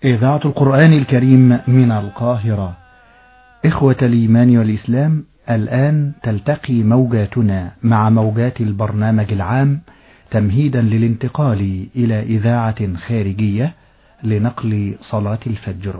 إذاعة القرآن الكريم من القاهرة. إخوة الإيمان والإسلام، الآن تلتقي موجاتنا مع موجات البرنامج العام تمهيدا للانتقال إلى إذاعة خارجية لنقل صلاة الفجر.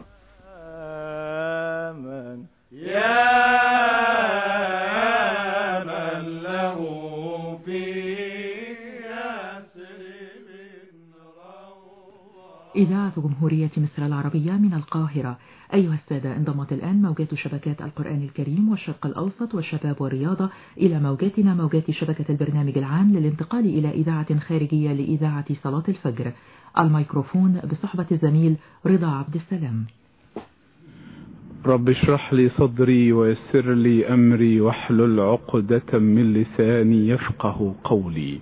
إذاعة جمهورية مصر العربية من القاهرة. أيها السادة، انضمت الآن موجات شبكات القرآن الكريم والشرق الأوسط والشباب والرياضة إلى موجاتنا، موجات شبكة البرنامج العام، للانتقال إلى إذاعة خارجية لإذاعة صلاة الفجر. الميكروفون بصحبة الزميل رضا عبد السلام. رب اشرح لي صدري ويسر لي أمري واحلل عقدة من لساني يفقه قولي.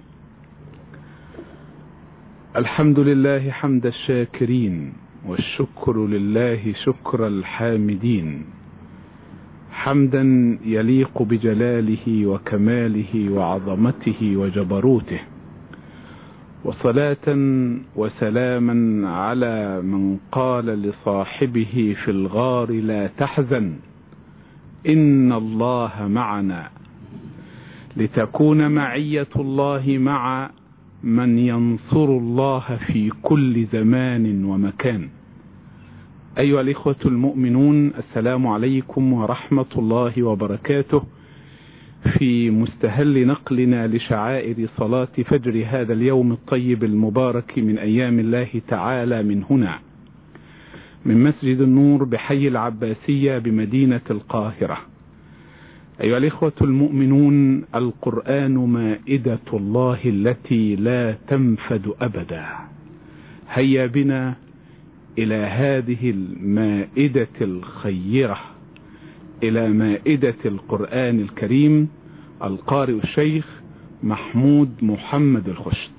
الحمد لله حمد الشاكرين، والشكر لله شكر الحامدين، حمدا يليق بجلاله وكماله وعظمته وجبروته، وصلاة وسلاما على من قال لصاحبه في الغار لا تحزن إن الله معنا، لتكون معية الله مع من ينصر الله في كل زمان ومكان. أيها الإخوة المؤمنون، السلام عليكم ورحمة الله وبركاته. في مستهل نقلنا لشعائر صلاة فجر هذا اليوم الطيب المبارك من أيام الله تعالى، من هنا من مسجد النور بحي العباسية بمدينة القاهرة. أيها الإخوة المؤمنون، القرآن مائدة الله التي لا تنفد أبدا. هيا بنا إلى هذه المائدة الخيرة، إلى مائدة القرآن الكريم. القارئ الشيخ محمود محمد الخشت.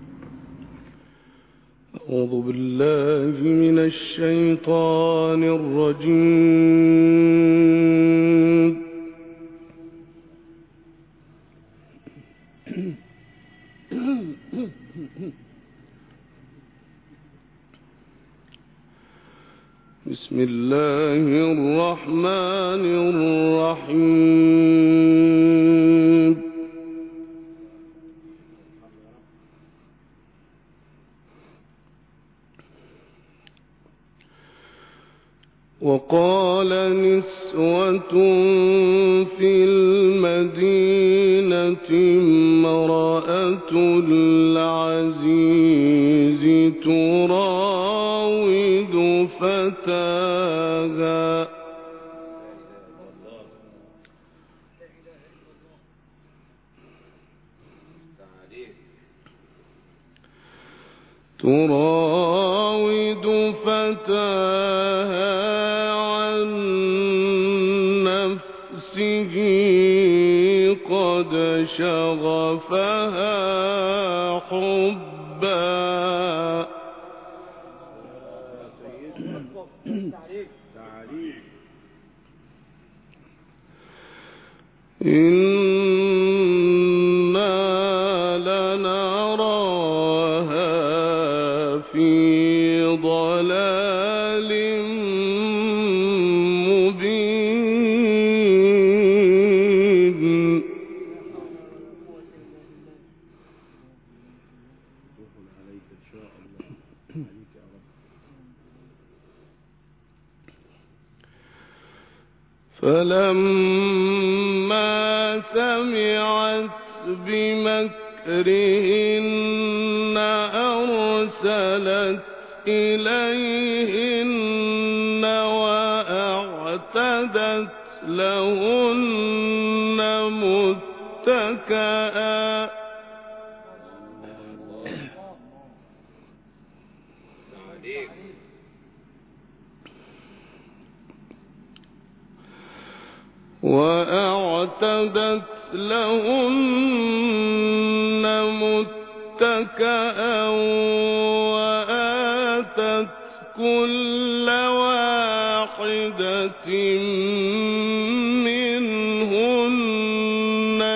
أعوذ بالله من الشيطان الرجيم. بسم الله الرحمن الرحيم. وقال نسوة في المدينة امرأة العزيز تراود فتاها عن نفسه قد شغفها حبا. إنا لنراها في ضلال مبين. فلما سمعت بمكرهن أرسلت إليهن وأعتدت لهن متكئا. وآتت كل واحدة منهن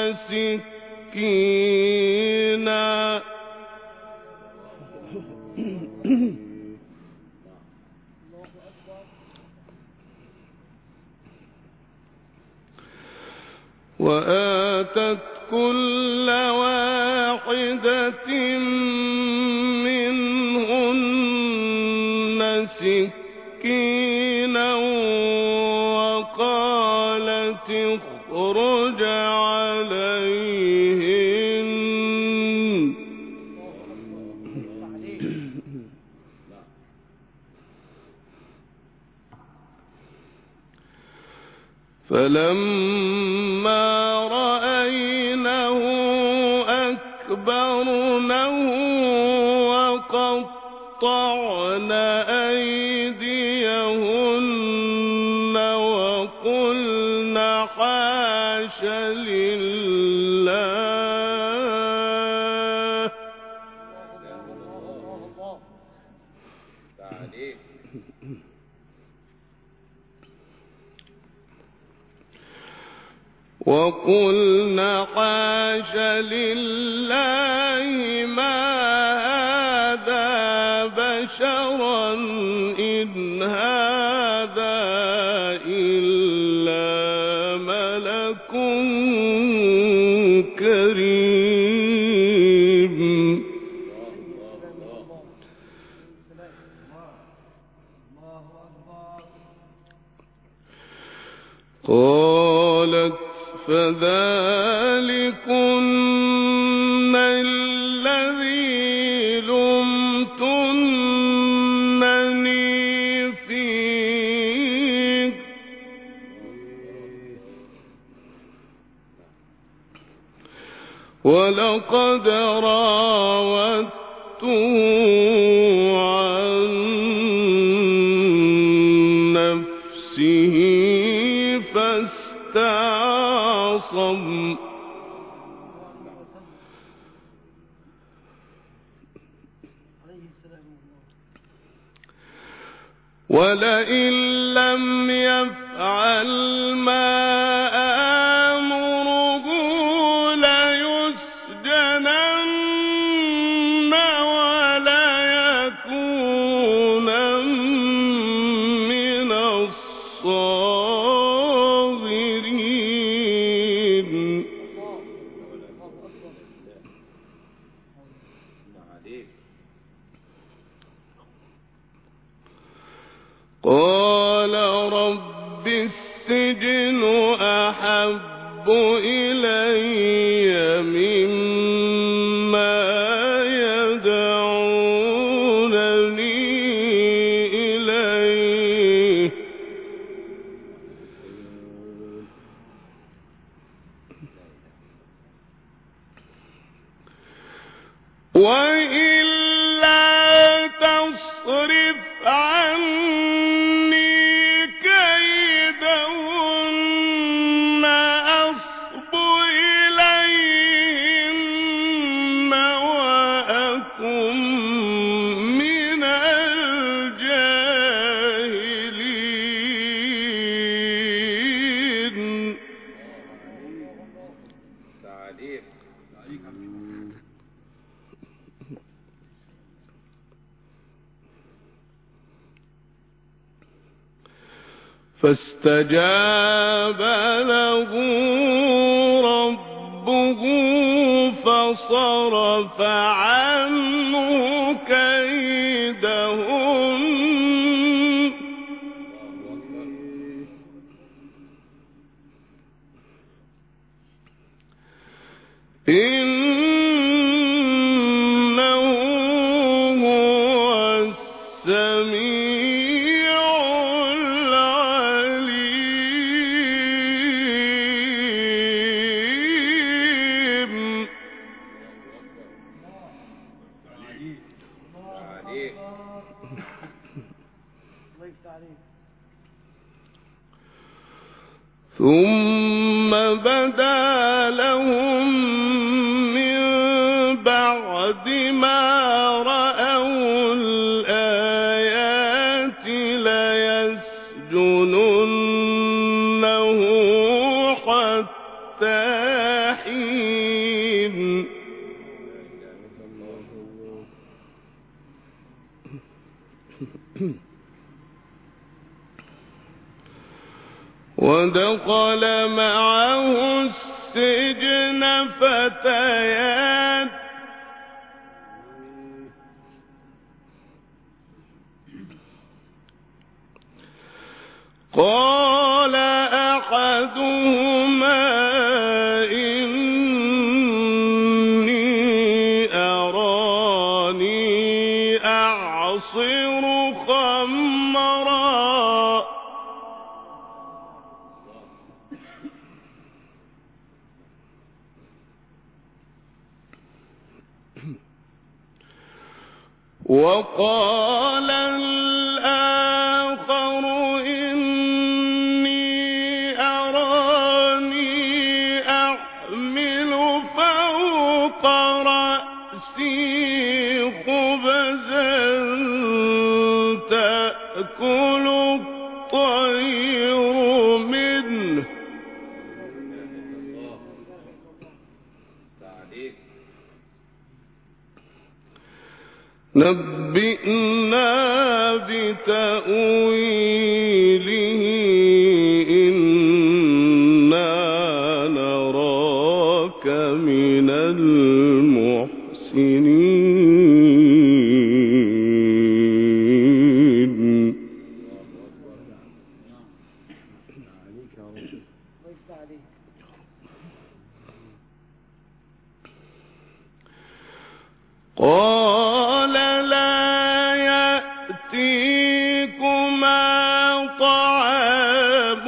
سكينا وآتت كل واحدة منهن سكينا وقالت اخرج عليهن فلما رأينه أكبرنه وقطعن أيديهن وقلن حاش لله وقلن حاش لله ما هذا بشرا إن هذا إلا ملك كريم. قالت فذلكن الذي لمتنني فيه ولقد راودته عن نفسه فاستعصم ولئن لم يفعل ما آمره ليسجنن وليكونن من الصاغرين. قال رب السجن أحب إلي مما يدعونني إليه وإلا تصرف عني كيدهن أصب إليهن وأكن من الجاهلين. فاستجاب له ربه فصرف عنه كيدهن إنه هو السميع العليم. ثم بدا لهم من بعد ما رأوا الآيات ليسجننه حتى حين. ودخل معه السجن فتيان قال أحدهما إني أراني أعصر خمرا وقال الآخر إني أراني أحمل فوق رأسي خبزا تأكل الطير منه نبئنا بتأويله إنا نراك من المحسنين قال لا يأتيكما طعام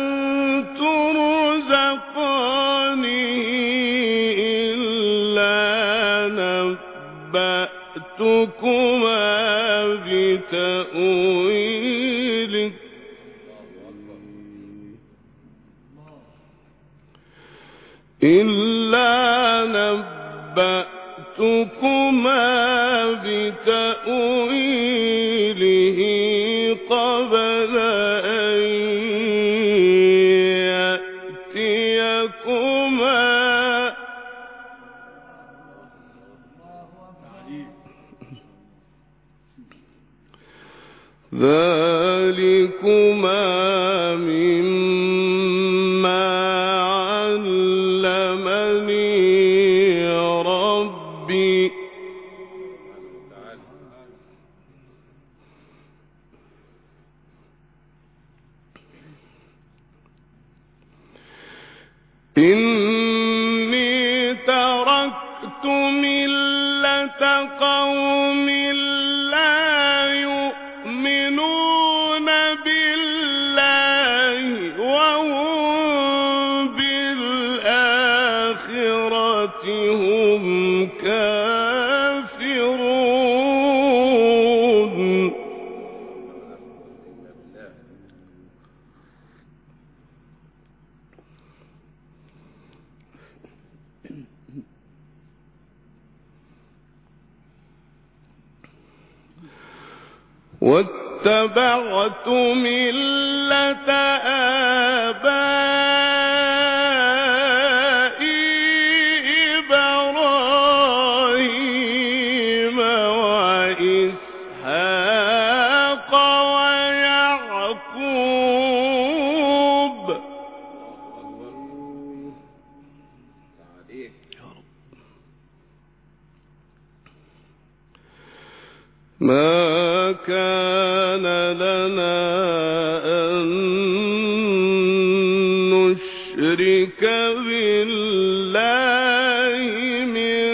ترزقانه إلا نبأتكما بتأويله قبل أن يأتيكما ذلكما مما علمني ربي إني تركت ملة قوم لا يؤمنون بالله وهم بالآخرة هم كافرون واتبعت ملة آبائي إبراهيم وإسحاق ويعقوب ما كان لنا أن نشرك بالله من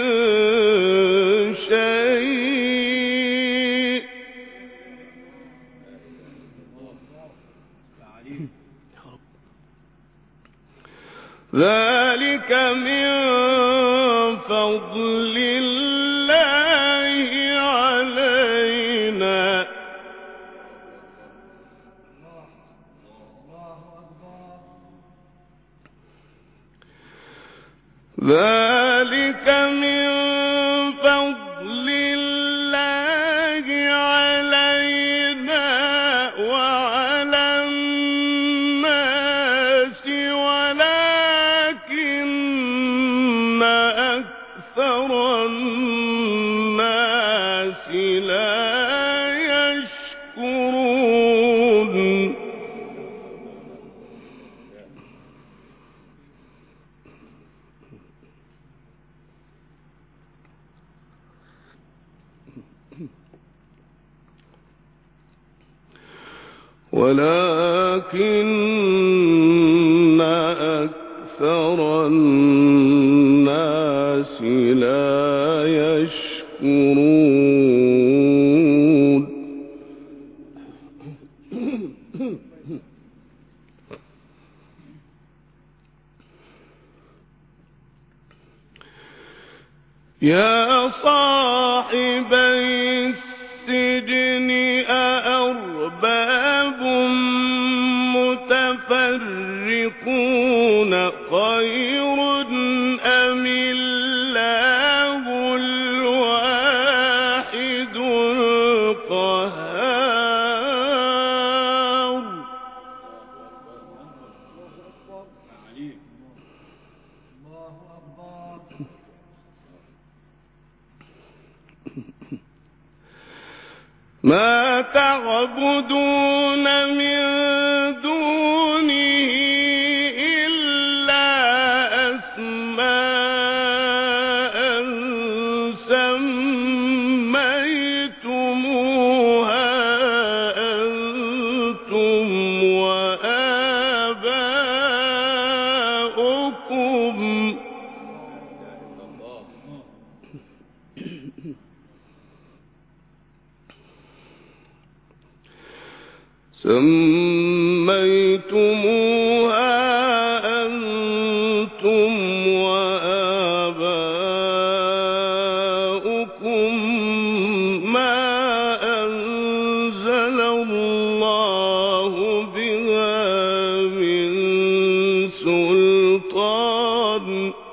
شيء ذلك من فضل الله علينا ذلك من فضل الله علينا وعلى الناس ولكن أكثر الناس لا يشكرون ولكن أكثر الناس لا يشكرون. يا صاحبي السجن أأرباب متفرقون خير أم الله الواحد القهار. ما تعبدون من دونه إلا أسماء سميتموها أنتم وآباؤكم ما أنزل الله بها من سلطان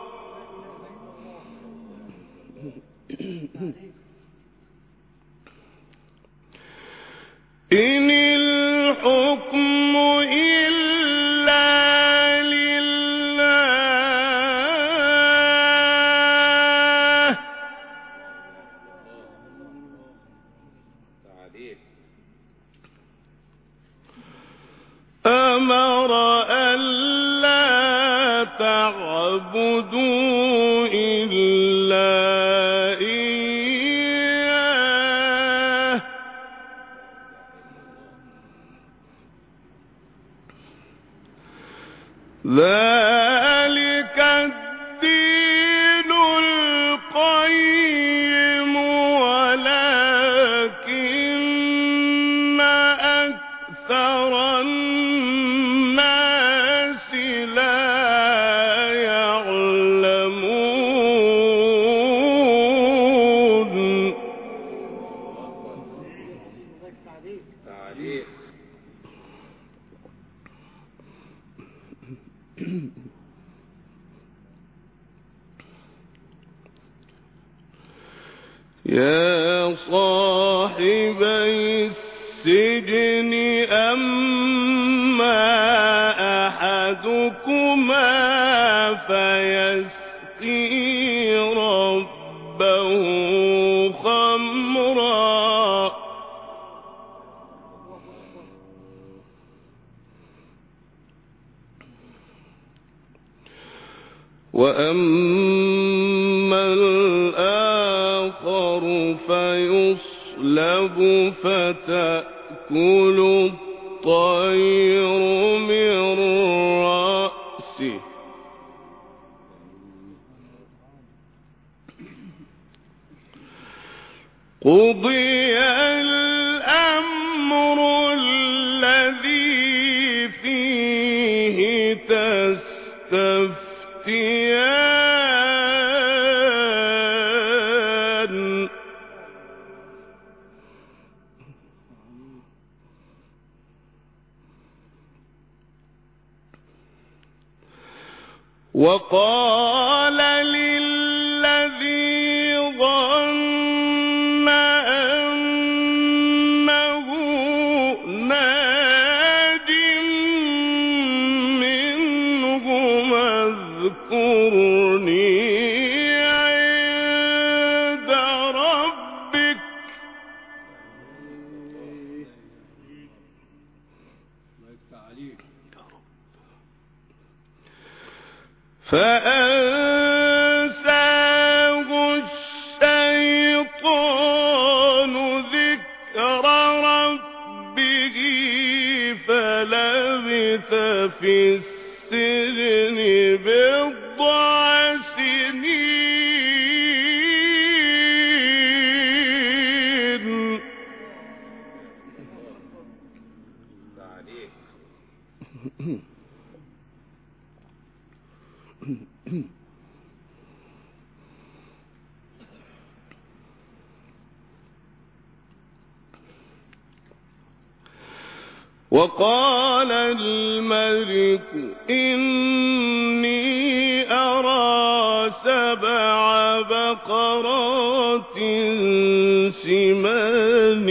إن الحكم إلا لله أمر ألا تعبدوا إلا إياه ذلك الدين القيم ولكن أكثر الناس لا يعلمون. يا صاحبي السجن أما أحدكما فيسقي ربه خمرا وأما الآخر فيصلب فتأكل الطير من رأسه قضي الأمر الذي فيه تستفتيان وقال للذي ظن أنه ناج منه اذكرني عند ربك فأنساه الشيطان ذكر ربه فلبث في السجن بضع سنين. وقال الملك إني أرى 7 بقرات سمان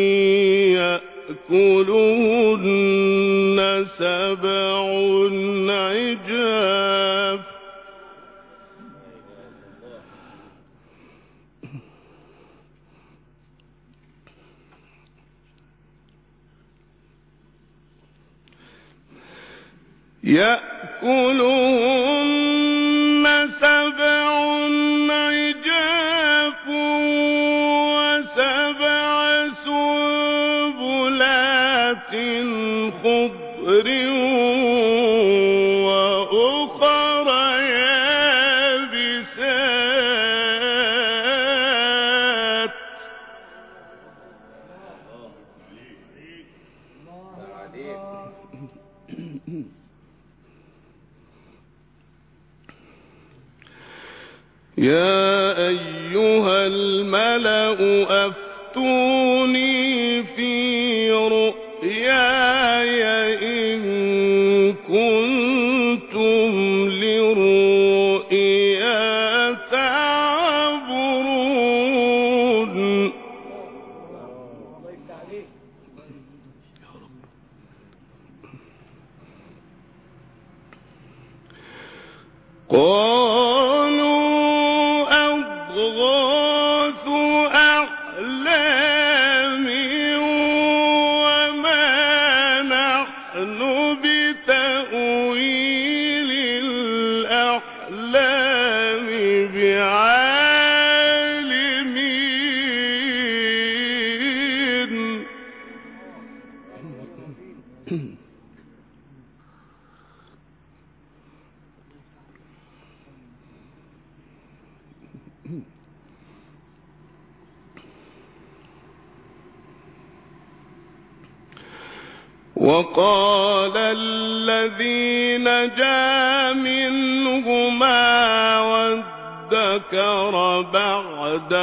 يأكلهن 7 عجاف يأكلهن 7 عجاف و7 سنبلات خضر وأخر يابسات. يا أيها الملأ أفتوني في رؤياي إن كنتم للرؤيا تعبرون. قالوا أضغاث أحلام وما نحن بتأويل الأحلام بعالمين. وقال الذي نجا منهما وادكر بعد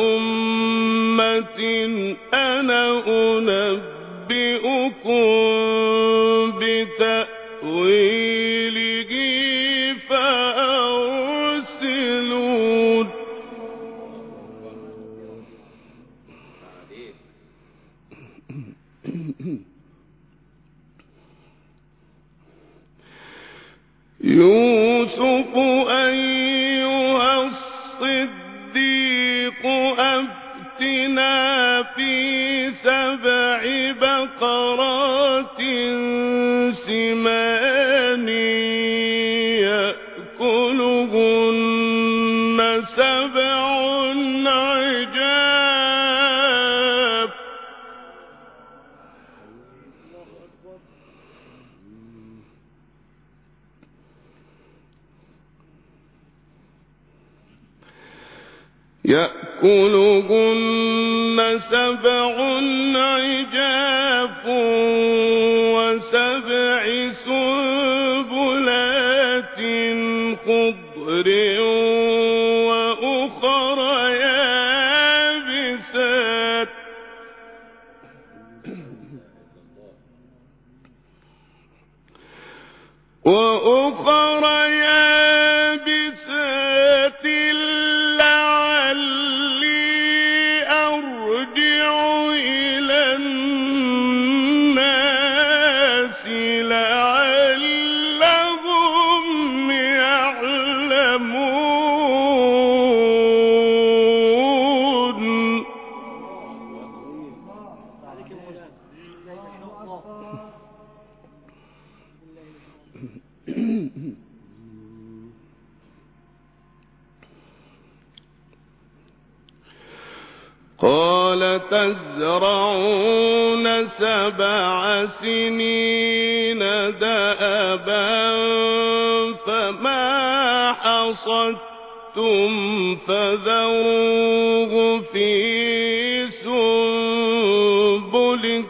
أمة أنا أنبئكم بتأويله فأرسلون. يوسف أيها الصديق أفتنا في 7 بقرات سمان يأكلهن 7 عجاف يأكلهن 7 عجاف و7 سنبلات خضر وأخر يابسات. وأخر يابسات لعلي أرجع إلى الناس لعلهم يعلمون. قال تزرعون 7 سنين دأبا فما حصدتم فذروه في سنبله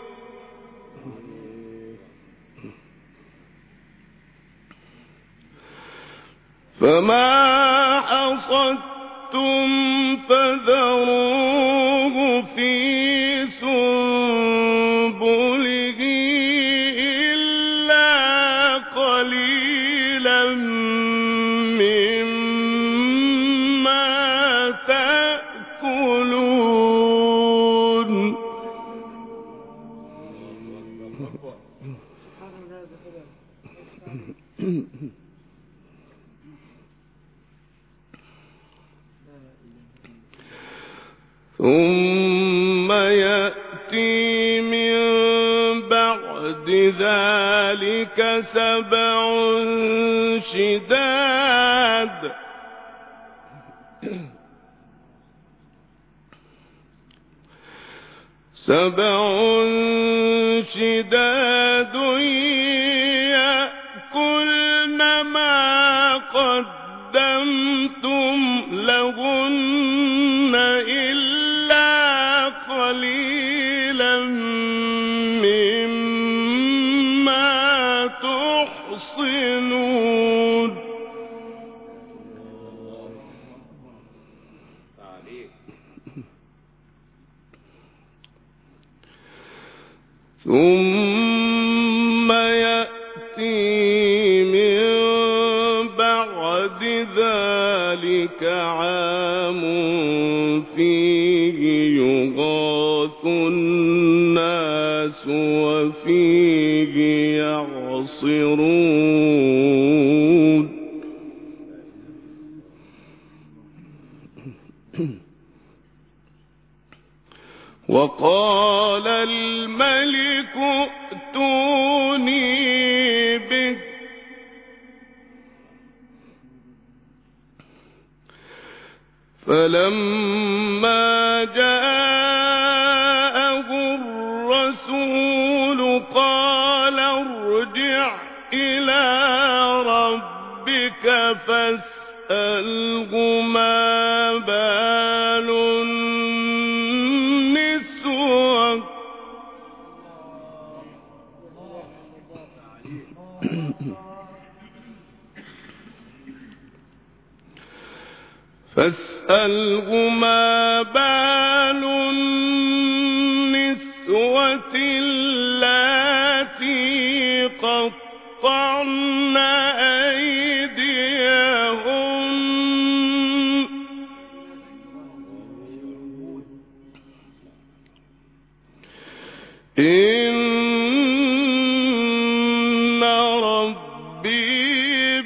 إلا قليلا مما تأكلون ثم يأتي من بعد ذلك 7 شداد يأكلن ما قدمتم لهن إلا قليلا مما تحصنون ثم يأتي من بعد ذلك عام فيه يغاث الناس وفيه يعصرون وقال الملك ائتوني به فلما جاءه الرسول قال ارجع إلى ربك فاسأله ما بال النسوة فاسأله ما بال النسوة اللاتي قطعن أيديهن إن ربي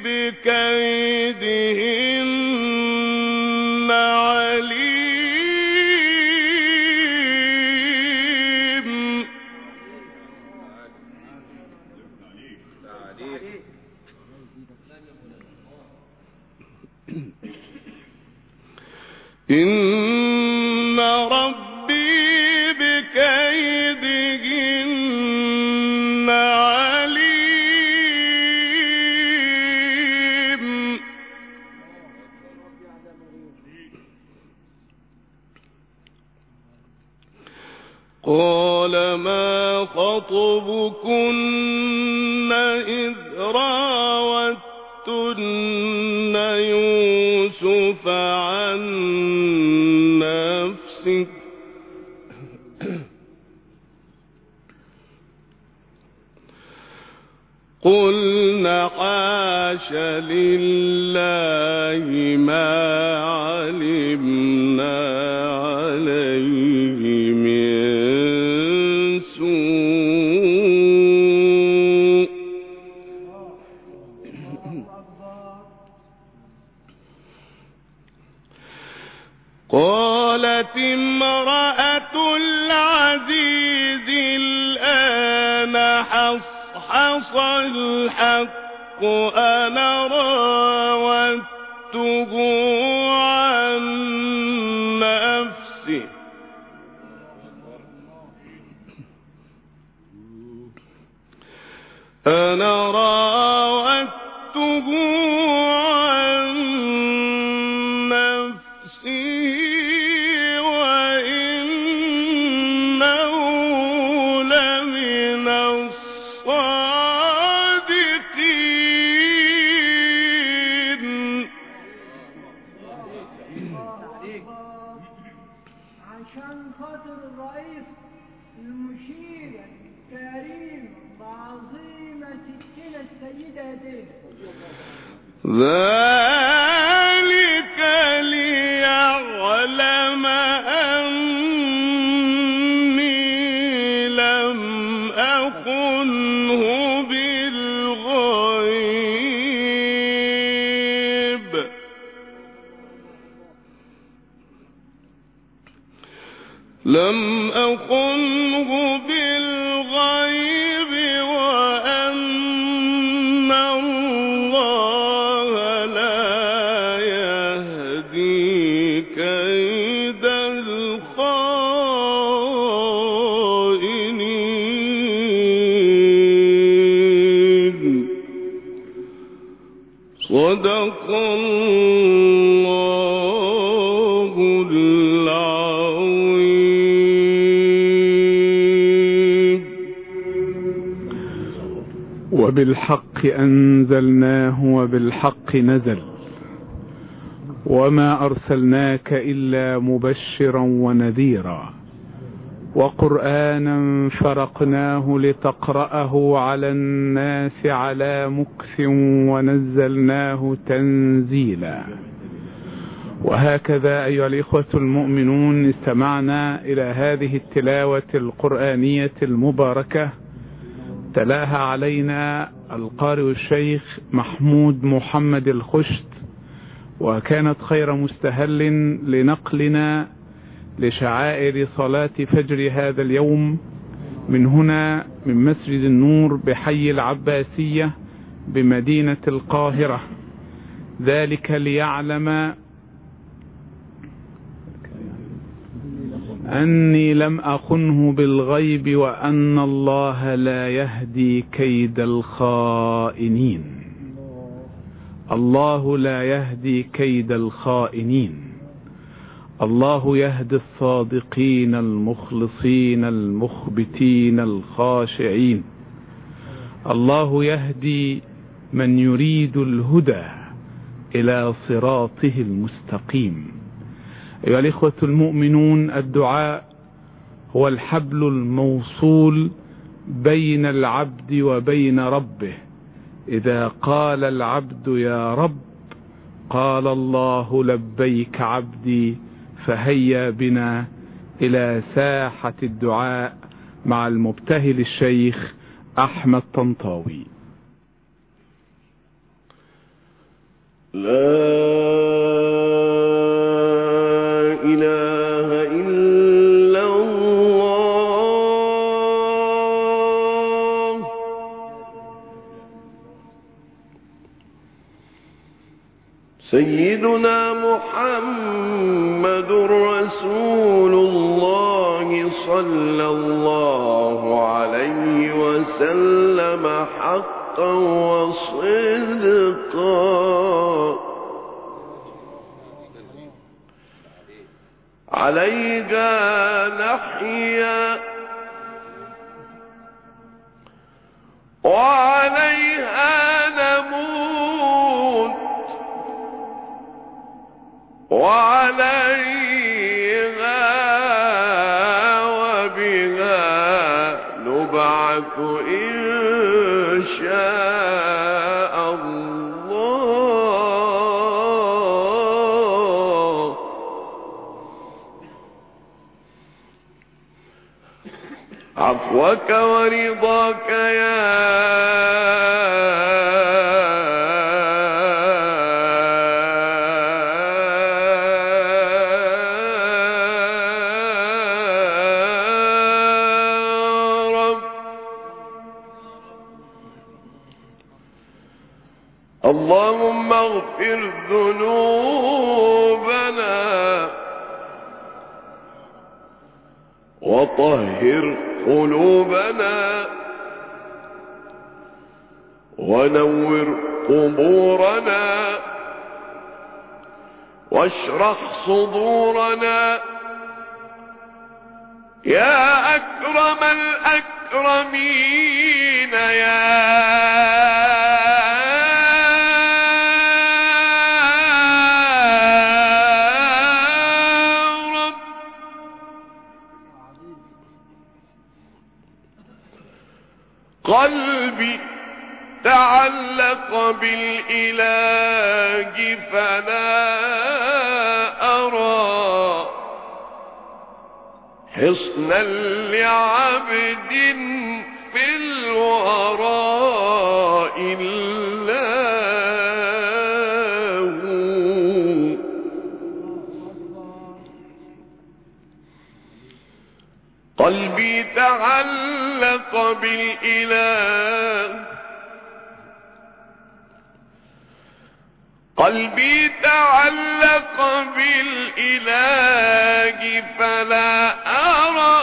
بكيدهن عليم إن ربي بكيدهن عليم قال ما خطبكن إذ راوتن يوسف عن نفسه قلنا حاش لله ما علمنا عليه من سوء قالت امرأة العزيز الآن حصحص الحق أنا راودته عن نفسه أنا راودته عن نفسه وإنه لمن الصادقين. عشان خاطر الرئيس المشير الكريم وعظيمة ستنا السيدة دي، ذلك ليعلم أني لم أخنه بالغيب. لم أخنه بالغيب وأن الله لا يهدي كيد الخائنين. صدق الله العظيم. وبالحق أنزلناه وبالحق نزل وما أرسلناك إلا مبشرا ونذيرا وقرآنا فرقناه لتقرأه على الناس على مكث ونزلناه تنزيلا. وهكذا أيها الإخوة المؤمنون استمعنا إلى هذه التلاوة القرآنية المباركة تلاها علينا القارئ الشيخ محمود محمد الخشت، وكانت خير مستهل لنقلنا لشعائر صلاة فجر هذا اليوم من هنا من مسجد النور بحي العباسية بمدينة القاهرة. ذلك ليعلم أني لم أخنه بالغيب وأن الله لا يهدي كيد الخائنين. الله لا يهدي كيد الخائنين. الله يهدي الصادقين المخلصين المخبتين الخاشعين. الله يهدي من يريد الهدى إلى صراطه المستقيم. أيها الإخوة المؤمنون، الدعاء هو الحبل الموصول بين العبد وبين ربه. إذا قال العبد يا رب قال الله لبيك عبدي. فهيا بنا إلى ساحة الدعاء مع المبتهل الشيخ أحمد طنطاوي. لا إله إلا الله. سيدنا محمد رسول الله صلى الله عليه وسلم حقا وصدقا. عليها نحيا وعليها نموت وعليها وبها نبعث إن شاء الله. عفوك ورضاك يا اللهم اغفر ذنوبنا وطهر قلوبنا ونور قبورنا واشرح صدورنا يا أكرم الأكرمين يا رب. قلبي تعلق بالإله فلا أرى حصنا لعبد في الوراء إلا هو. قلبي تعلق بالإله قلبي تعلق بالإله فلا أرى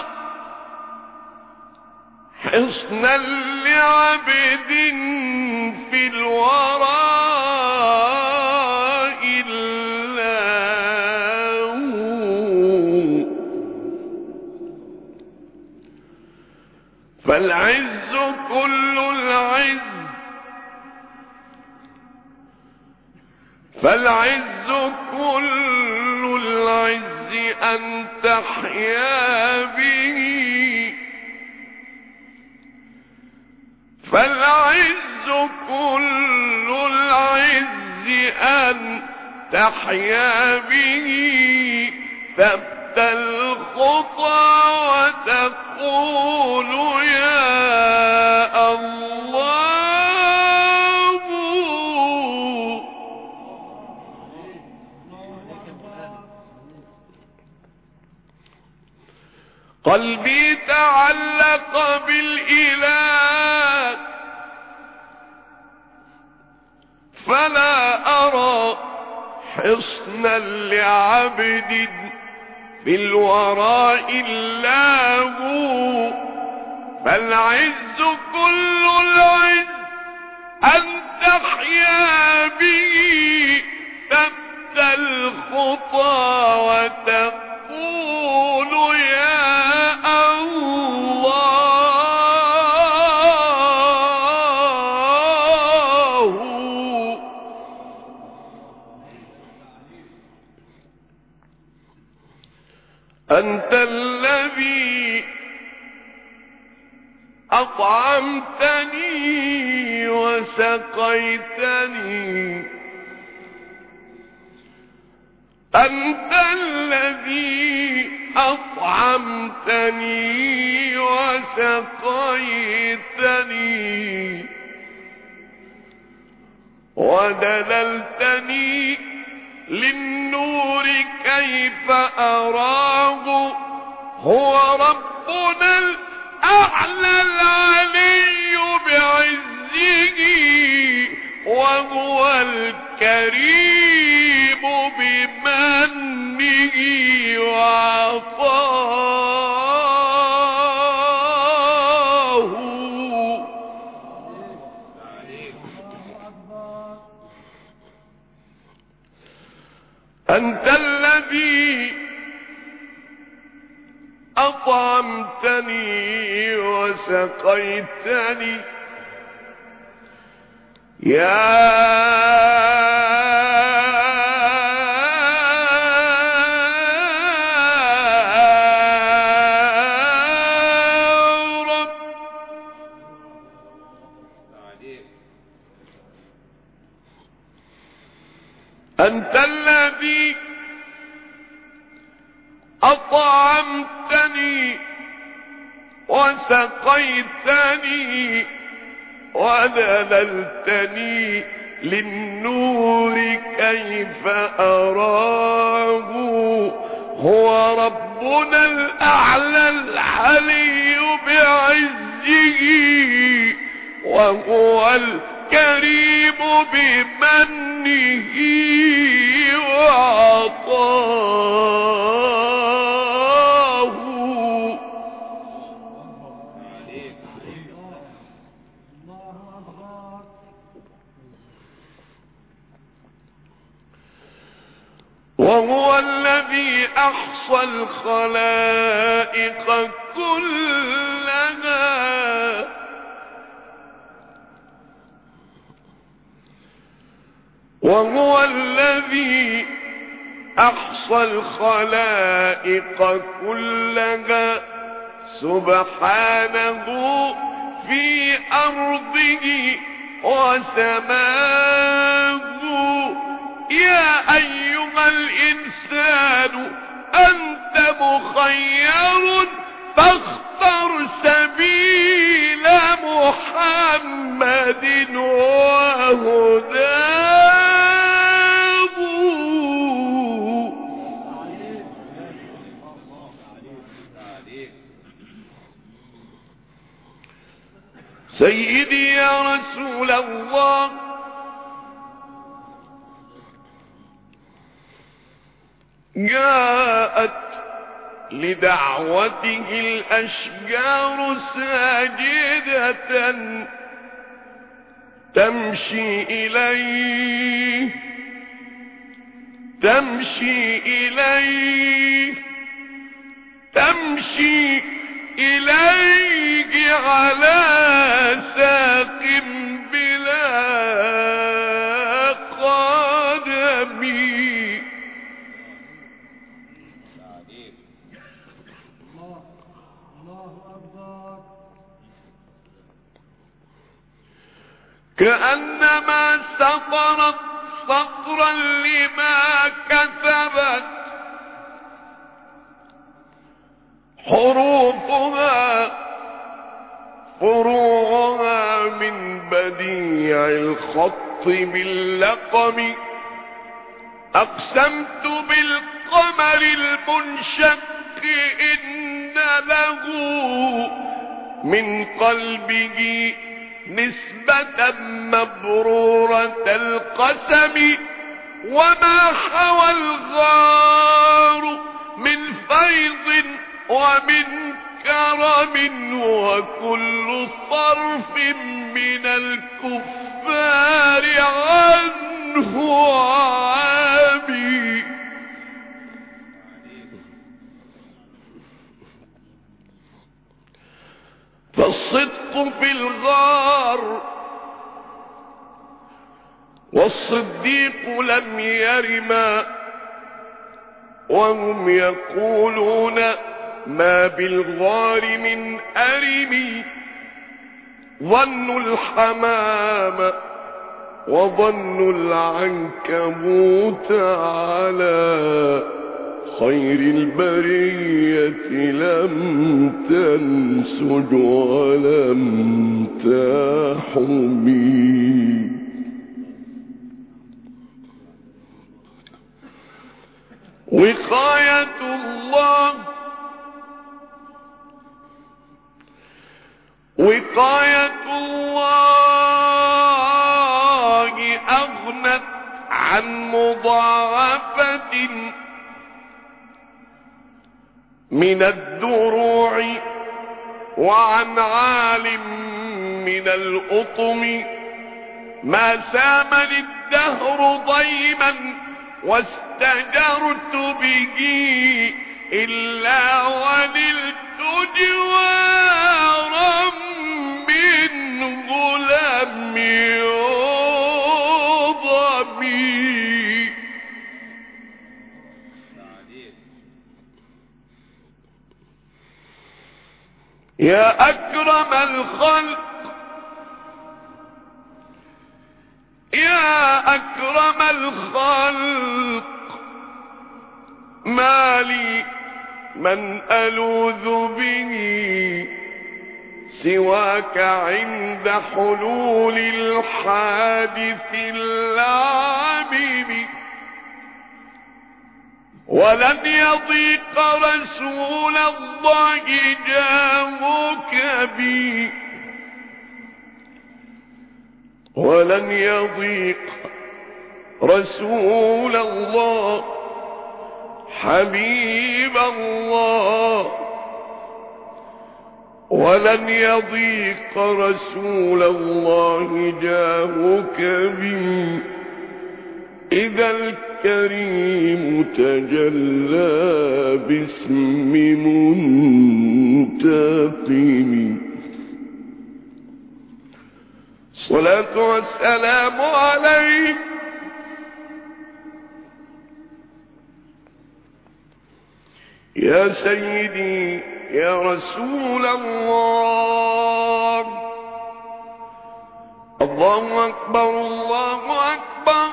حصنا لعبد في الوراء إلا هو. فالعز كل العز فالعز كل العز أن تحيا به فالعز كل العز أن تحيا به تبتل الخطى وتقول يا الله. قلبي تعلق بالإله فلا أرى حصنا لعبد في الوراء إلا هو. فالعز كل العز أن تحيا به تبتل الخطى وتقول يا الله. أنت الذي أطعمتني وسقيتني أنت الذي أطعمتني وسقيتني ودللتني للنور كيف أراه. هو ربنا الأعلى العلي بعزه وهو الكريم بمنه وعطاه. أنت الذي أطعمتني وسقيتني يا أنت الذي أطعمتني وسقيتني ودللتني للنور كيف أراه. هو ربنا الأعلى العلي بعزه وهو الكريم بمنه وعطاه. وهو الذي أحصى الخلائق كلها وهو الذي أحصى الخلائق كلها سبحانه في أرضه وسماه. يا أيها الإنسان أنت مخير فاختر سبيل محمد وهداه. سيدي يا رسول الله، جاءت لدعوته الأشجار ساجدة تمشي إليه تمشي إليه تمشي إليه على ساق بلا قدم. كأنما سطرت سطرا لما كتبت حروفها فروعها من بديع الخط باللقم. أقسمت بالقمر المنشق إن له من قلبه نسبة مبرورة القسم. وما حوى الغار من فيض ومن كرم وكل صرف من الكفار عنه عامي. فالصدق في الغار والصديق لم يرما، وهم يقولون ما بالغار من أرم. ظنوا الحمام وظنوا العنكبوت على خير البرية لم تنسج ولم تحمي. وقاية الله أغنت عن مضاعفة من الدروع وعن عالم من الأطم. ما سامني الدهر ضيما واستجرت به إلا ونلت جوارا منه لم يضمي. يا أكرم الخلق يا أكرم الخلق ما لي من ألوذ به سواك عند حلول الحادث العميم. ولن يضيق رسول الله جاهك بي ولن يضيق رسول الله حبيب الله ولن يضيق رسول الله جاهك بي إذا الكريم تجلى باسم منتقم. الصلاة والسلام عليك يا سيدي يا رسول الله. الله أكبر الله أكبر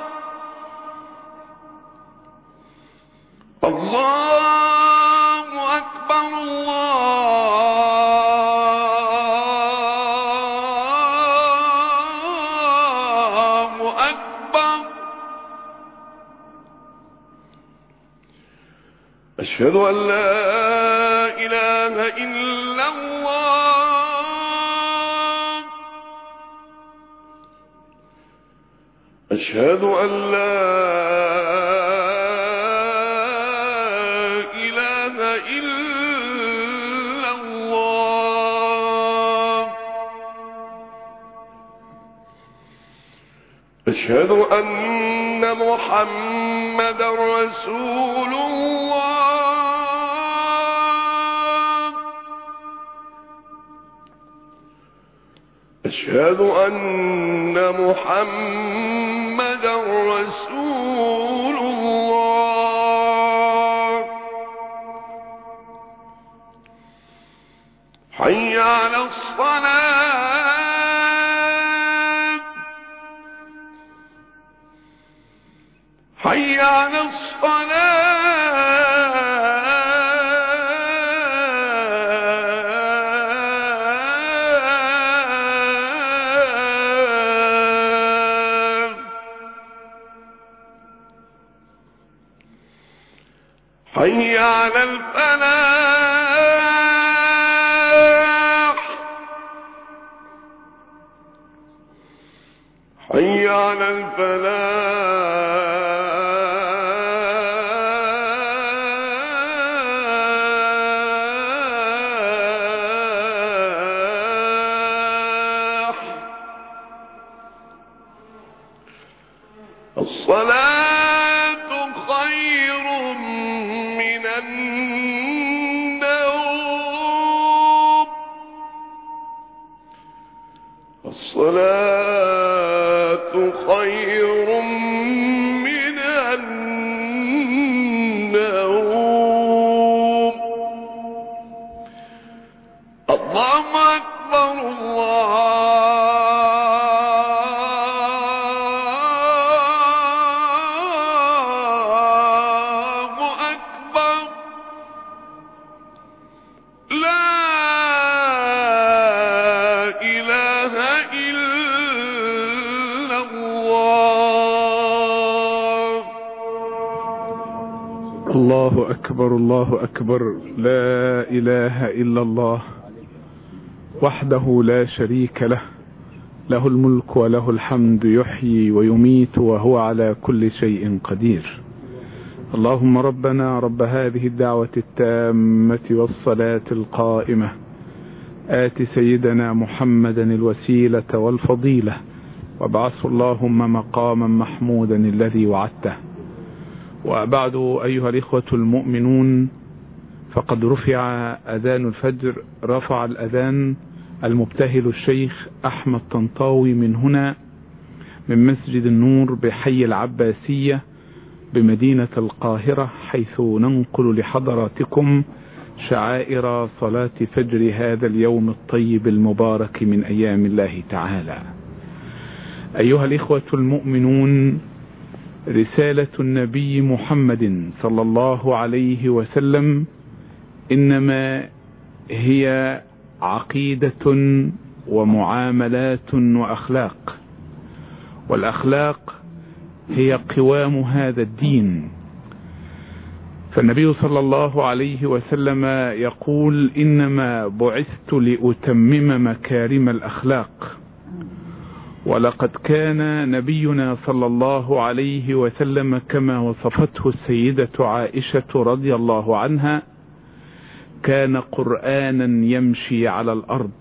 الله أكبر الله أكبر. أشهد أن لا إله إلا الله. أشهد أن لا إله إلا الله. أشهد أن محمدا رسول الله. أشهد أن محمدا رسول الله. حي على الصلاة حي على الصلاة. حي على الفلاح. حي على الفلاح. الصلاة خير من النوم. الصلاة خير من النوم. الله أكبر الله أكبر. لا إله إلا الله. الله أكبر الله أكبر. لا إله إلا الله وحده لا شريك له، له الملك وله الحمد، يحيي ويميت وهو على كل شيء قدير. اللهم ربنا رب هذه الدعوة التامة والصلاة القائمة، آت سيدنا محمدا الوسيلة والفضيلة وابعثه اللهم مقاما محمودا الذي وعدته. وبعد أيها الإخوة المؤمنون، فقد رفع أذان الفجر، رفع الأذان المبتهل الشيخ أحمد طنطاوي من هنا من مسجد النور بحي العباسية بمدينة القاهرة، حيث ننقل لحضراتكم شعائر صلاة فجر هذا اليوم الطيب المبارك من أيام الله تعالى. أيها الإخوة المؤمنون، رسالة النبي محمد صلى الله عليه وسلم إنما هي عقيدة ومعاملات وأخلاق، والأخلاق هي قوام هذا الدين. فالنبي صلى الله عليه وسلم يقول: إنما بعثت لأتمم مكارم الأخلاق. ولقد كان نبينا صلى الله عليه وسلم كما وصفته السيدة عائشة رضي الله عنها كان قرآنا يمشي على الأرض،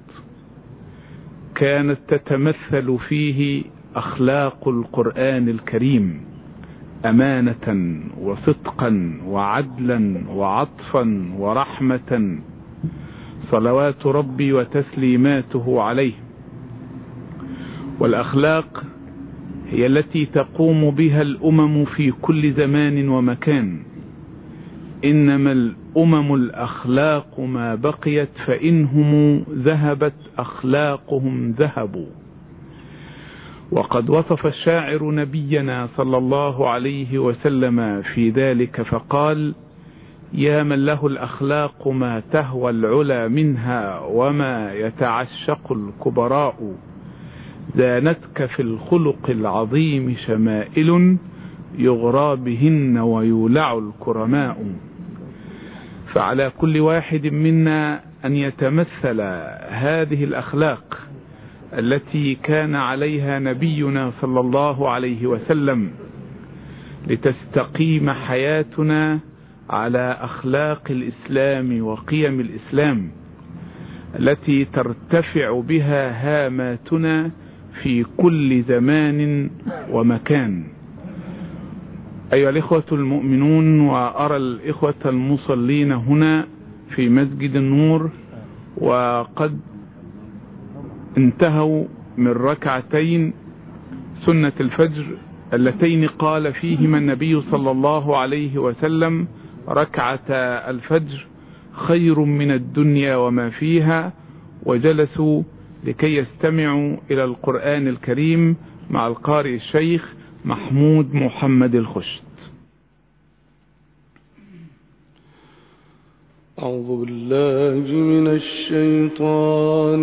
كانت تتمثل فيه أخلاق القرآن الكريم، أمانة وصدقا وعدلا وعطفا ورحمة، صلوات ربي وتسليماته عليه. والأخلاق هي التي تقوم بها الأمم في كل زمان ومكان. إنما الأمم الأخلاق ما بقيت، فإنهم ذهبت أخلاقهم ذهبوا. وقد وصف الشاعر نبينا صلى الله عليه وسلم في ذلك فقال: يا من له الأخلاق ما تهوى العلا منها وما يتعشق الكبراء، زانتك في الخلق العظيم شمائل يغرى بهن ويولع الكرماء. فعلى كل واحد منا أن يتمثل هذه الأخلاق التي كان عليها نبينا صلى الله عليه وسلم، لتستقيم حياتنا على أخلاق الإسلام وقيم الإسلام التي ترتفع بها هاماتنا في كل زمان ومكان. أيها الإخوة المؤمنون، وأرى الإخوة المصلين هنا في مسجد النور وقد انتهوا من ركعتين سنة الفجر اللتين قال فيهما النبي صلى الله عليه وسلم: ركعة الفجر خير من الدنيا وما فيها، وجلسوا لكي يستمعوا إلى القرآن الكريم مع القارئ الشيخ محمود محمد الخشت. أعوذ بالله من الشيطان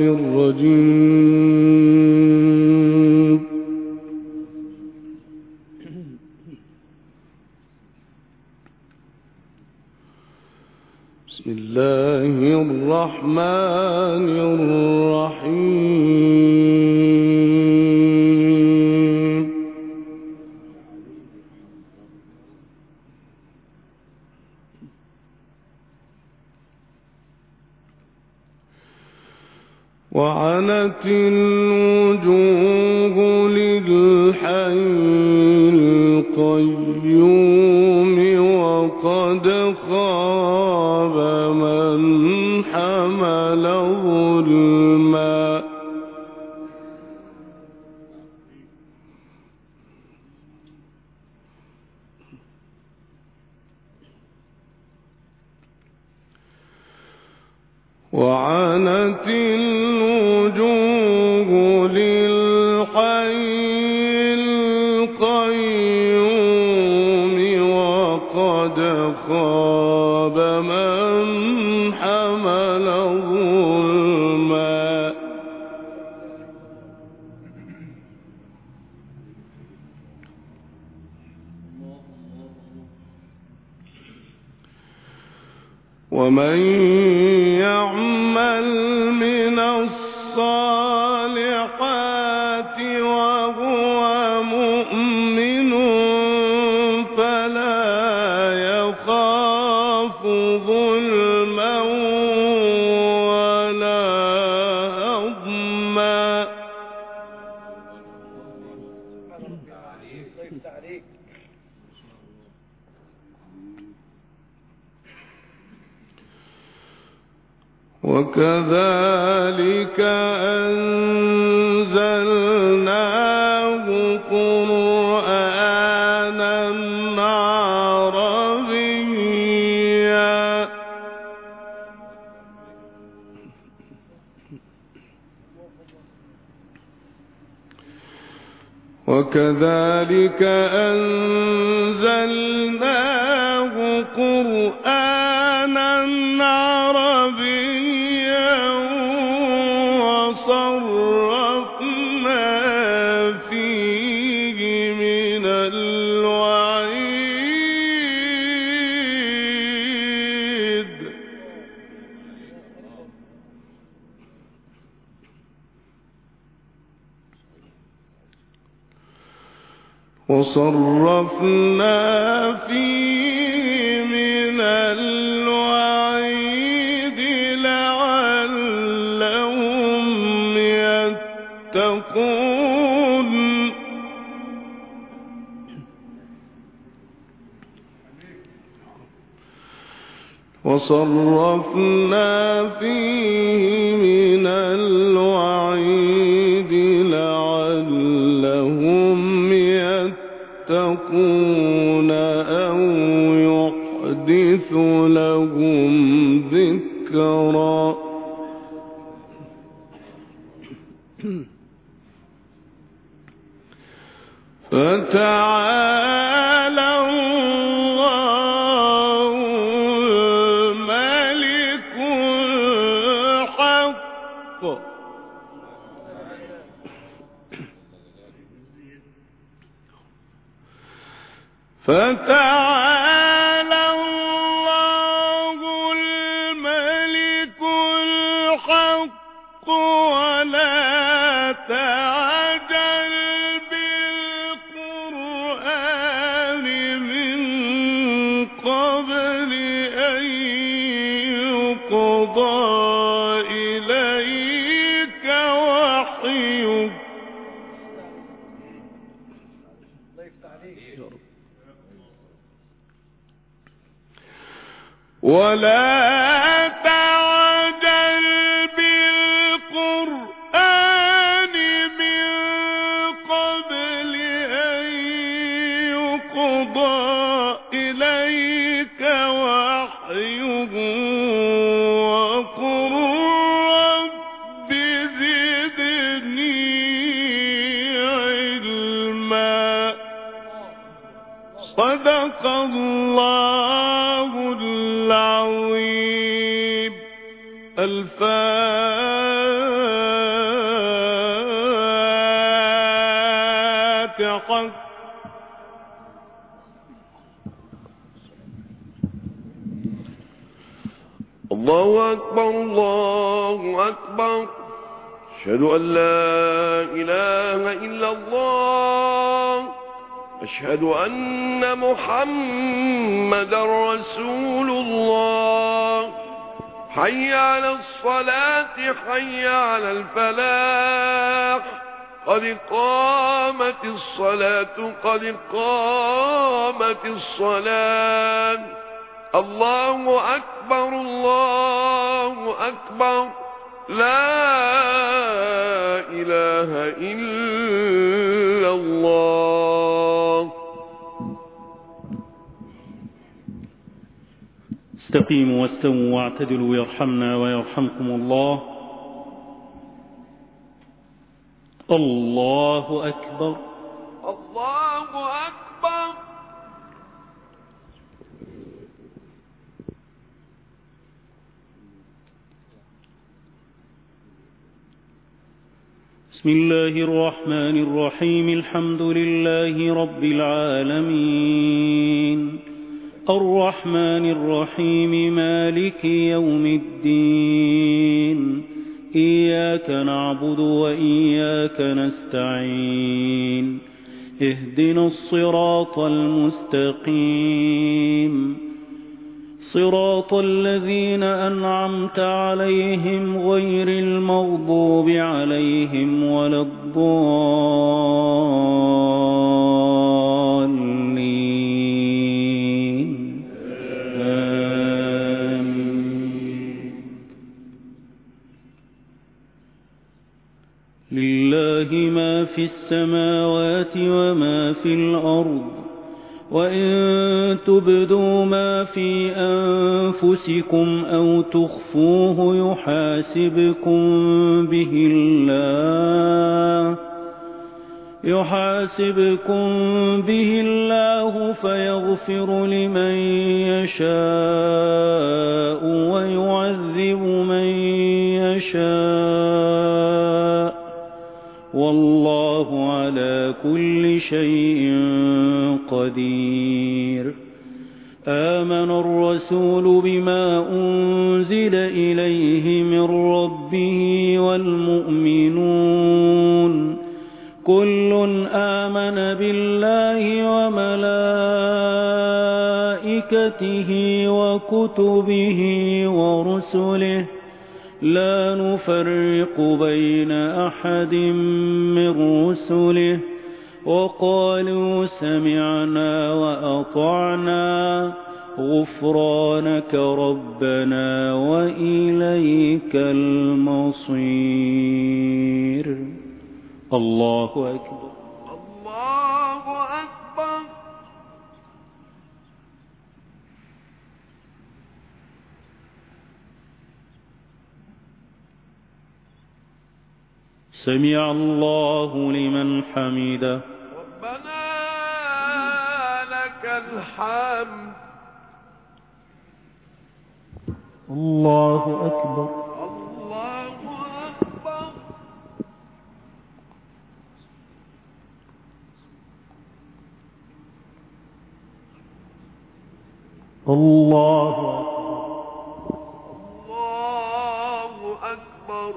الرجيم. بسم الله الرحمن الرحيم. وعنت الوجوه للحي القيوم وقد خاب من حمل ظلما. وعنت الوجوه للحي القيوم وقد خاب من حمل ظلما. ومن يعمل من الصالحات وهو مؤمن فلا يخاف ظلما ولا هضما. وكذلك أنزلناه قرآنا عربيا. وكذلك أنزلناه قرآنا عربيا وصرفنا فيه من الوعيد. وصرفنا فيه من الوعيد لعلهم يتقون. وصرفنا فيه من الوعيد لعلهم يتقون أو يحدث لهم ذكرا فتعالى الله الملك الحق فتعالى الله الملك الحق ولا تعجل بالقرآن من قبل أن يقضى إليك وحيه ولا تعجل بالقرآن من قبل أن يقضى إليك وحيه وقل رب زدني علما صدق الله العظيم. الفاتحة. الله أكبر الله أكبر أشهد أن لا إله إلا الله أشهد أن محمدا رسول الله حي على الصلاة حي على الفلاح قد قامت الصلاة قد قامت الصلاة الله أكبر الله أكبر لا إله إلا الله. استقيموا واستووا واعتدلوا يرحمنا ويرحمكم الله. الله أكبر الله أكبر. بسم الله الرحمن الرحيم الحمد لله رب العالمين الرحمن الرحيم مالك يوم الدين إياك نعبد وإياك نستعين اهدنا الصراط المستقيم صراط الذين أنعمت عليهم غير المغضوب عليهم ولا الضالين آمين. لله ما في السماوات وما في الأرض وإن تبدوا ما في أنفسكم أو تخفوه يحاسبكم به الله فيغفر لمن يشاء ويعذب من يشاء والله على كل شيء قدير. آمن الرسول بما أنزل إليه من ربه والمؤمنون كل آمن بالله وملائكته وكتبه ورسله لا نفرق بين أحد من رسله وقالوا سمعنا وأطعنا غفرانك ربنا وإليك المصير. الله أكبر. الله أكبر. سمع الله لمن حمده. ربنا لك الحمد. الله أكبر. الله أكبر. الله أكبر.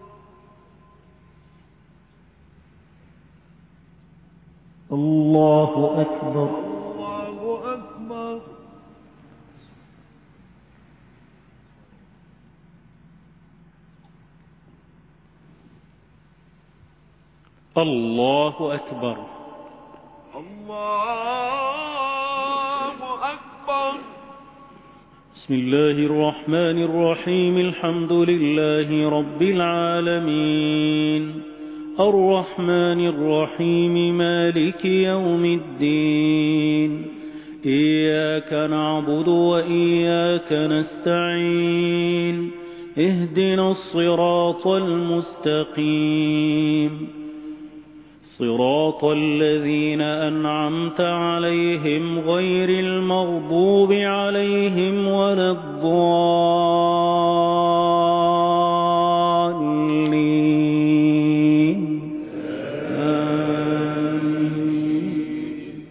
الله أكبر. الله أكبر. الله أكبر. الله أكبر. بسم الله الرحمن الرحيم. الحمد لله رب العالمين الرحمن الرحيم مالك يوم الدين. إياك نعبد وإياك نستعين. اهدنا الصراط المستقيم صراط الذين أنعمت عليهم غير المغضوب عليهم ولا الضالين. آمين.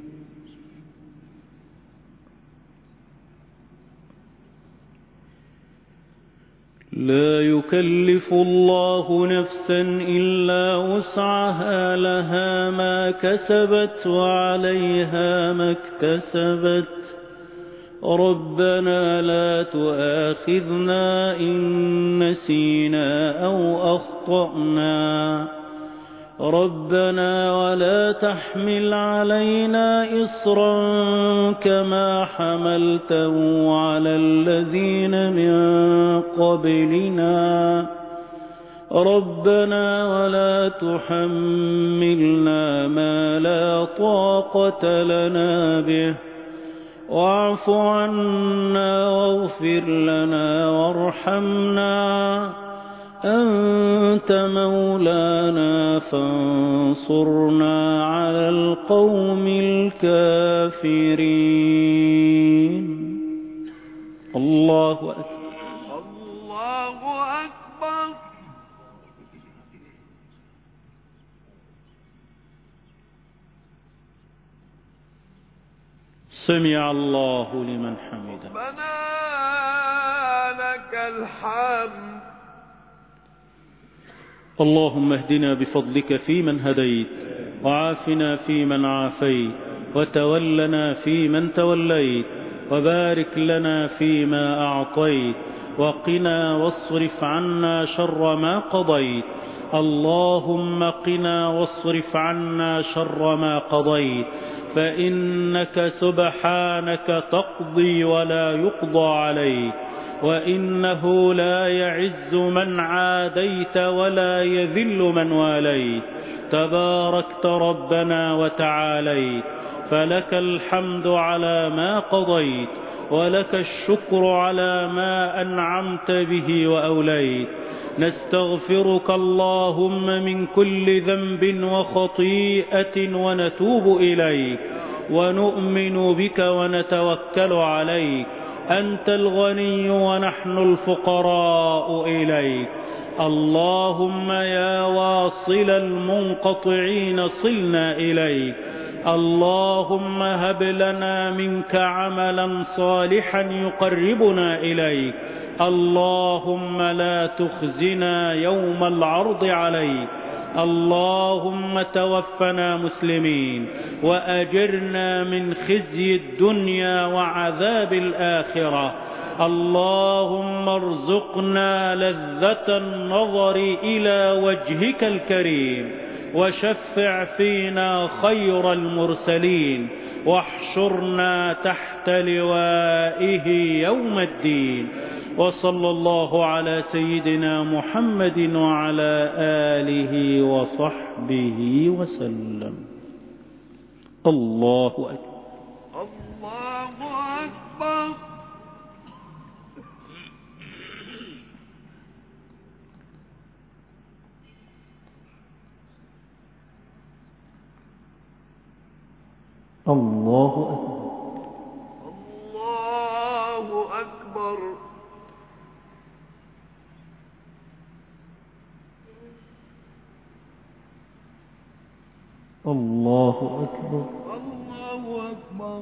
لا يكلف الله نفسا إلا وسعها، لها ما كسبت وعليها ما اكتسبت. ربنا لا تؤاخذنا إن نسينا أو أخطأنا. ربنا ولا تحمل علينا إصرا كما حملته على الذين من قبلنا. ربنا ولا تحملنا ما لا طاقة لنا به. واعف عنا واغفر لنا وارحمنا. أنت مولانا فانصرنا على القوم الكافرين. الله أكبر. الله أكبر. سمع الله لمن حمده. ربنا لك الحمد. اللهم اهدنا بفضلك فيمن هديت، وعافنا فيمن عافيت، وتولنا فيمن توليت، وبارك لنا فيما أعطيت، وقنا واصرف عنا شر ما قضيت. اللهم قنا واصرف عنا شر ما قضيت، فإنك سبحانك تقضي ولا يقضى عليك، وإنه لا يعز من عاديت ولا يذل من واليت. تباركت ربنا وتعاليت، فلك الحمد على ما قضيت، ولك الشكر على ما أنعمت به وأوليت. نستغفرك اللهم من كل ذنب وخطيئة ونتوب إليك، ونؤمن بك ونتوكل عليك. أنت الغني ونحن الفقراء إليك. اللهم يا واصل المنقطعين صلنا إليك. اللهم هب لنا منك عملا صالحا يقربنا إليك. اللهم لا تخزنا يوم العرض عليك. اللهم توفنا مسلمين، وأجرنا من خزي الدنيا وعذاب الآخرة. اللهم ارزقنا لذة النظر إلى وجهك الكريم، وشفع فينا خير المرسلين. واحشرنا تحت لوائه يوم الدين. وصلى الله على سيدنا محمد وعلى آله وصحبه وسلم. الله أكبر. الله أكبر. الله أكبر. الله أكبر. الله أكبر. الله أكبر.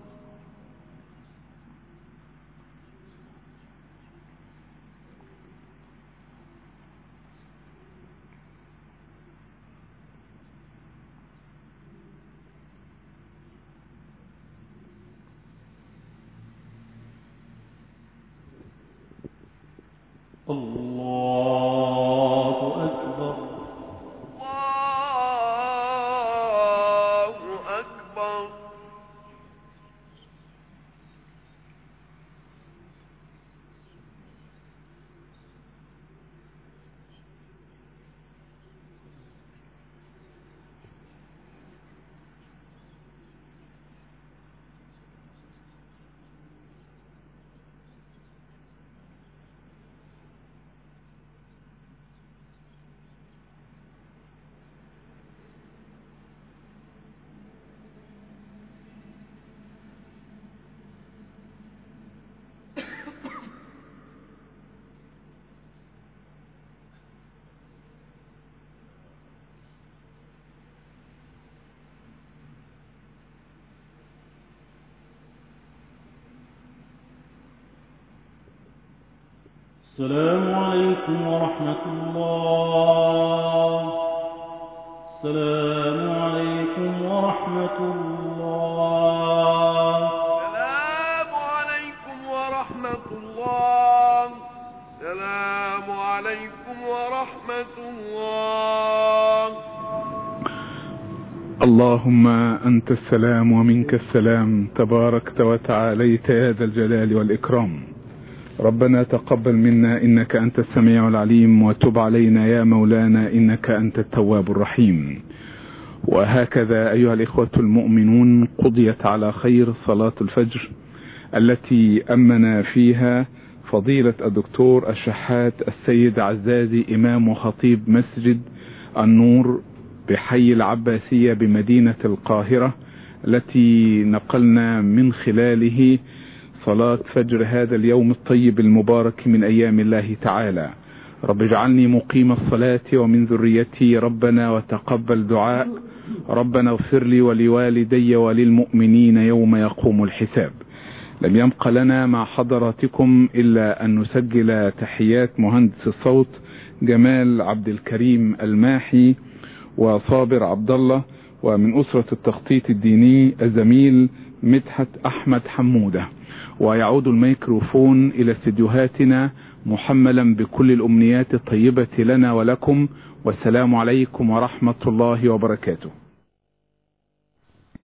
الله أكبر. الله أكبر. السلام عليكم ورحمة الله. السلام عليكم ورحمة الله. السلام عليكم ورحمة الله. السلام عليكم ورحمة الله. اللهم أنت السلام ومنك السلام، تباركت وتعاليت يا ذا الجلال والإكرام. ربنا تقبل منا إنك أنت السميع العليم، وتب علينا يا مولانا إنك أنت التواب الرحيم. وهكذا أيها الإخوة المؤمنون قضيت على خير صلاة الفجر التي أمنا فيها فضيلة الدكتور الشحات السيد عزازي إمام وخطيب مسجد النور بحي العباسية بمدينة القاهرة، التي نقلنا من خلاله صلاة فجر هذا اليوم الطيب المبارك من أيام الله تعالى. رب اجعلني مقيم الصلاة ومن ذريتي ربنا وتقبل دعاء. ربنا اغفر لي ولوالدي وللمؤمنين يوم يقوم الحساب. لم يبق لنا مع حضراتكم إلا أن نسجل تحيات مهندس الصوت جمال عبد الكريم الماحي وصابر عبد الله، ومن أسرة التخطيط الديني الزميل مدحت أحمد حمودة. ويعود الميكروفون إلى استديوهاتنا محملا بكل الأمنيات الطيبة لنا ولكم، والسلام عليكم ورحمة الله وبركاته.